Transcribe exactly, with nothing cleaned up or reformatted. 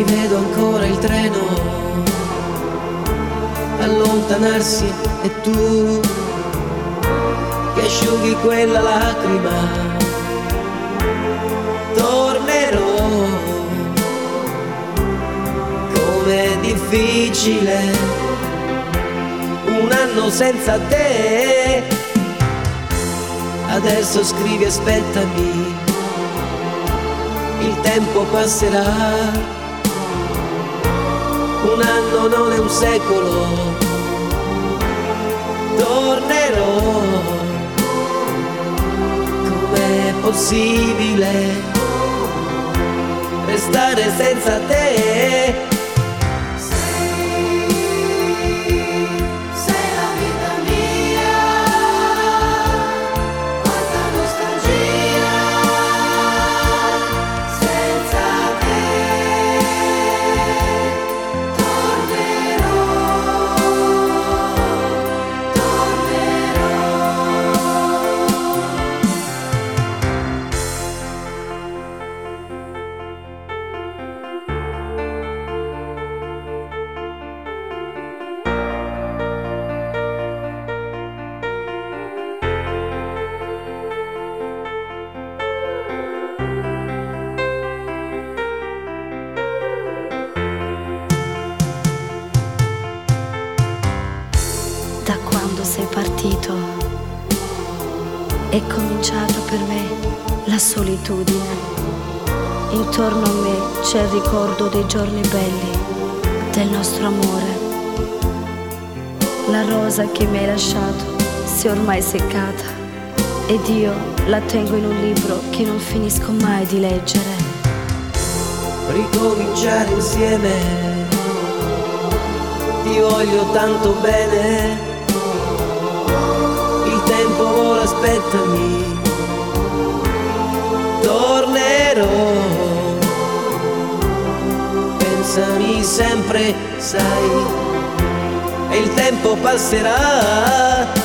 Rivedo ancora il treno allontanarsi e tu che asciughi quella lacrima. Tornerò, com'è difficile un anno senza te. Adesso scrivi aspettami, il tempo passerà. Un anno non è un secolo, tornerò. Com'è possibile restare senza te? Da quando sei partito è cominciata per me la solitudine. Intorno a me c'è il ricordo dei giorni belli, del nostro amore. La rosa che mi hai lasciato si è ormai seccata ed io la tengo in un libro che non finisco mai di leggere. Ricominciare insieme, ti voglio tanto bene. Il tempo vola, aspettami, tornerò. Pensami sempre, sai, e il tempo passerà.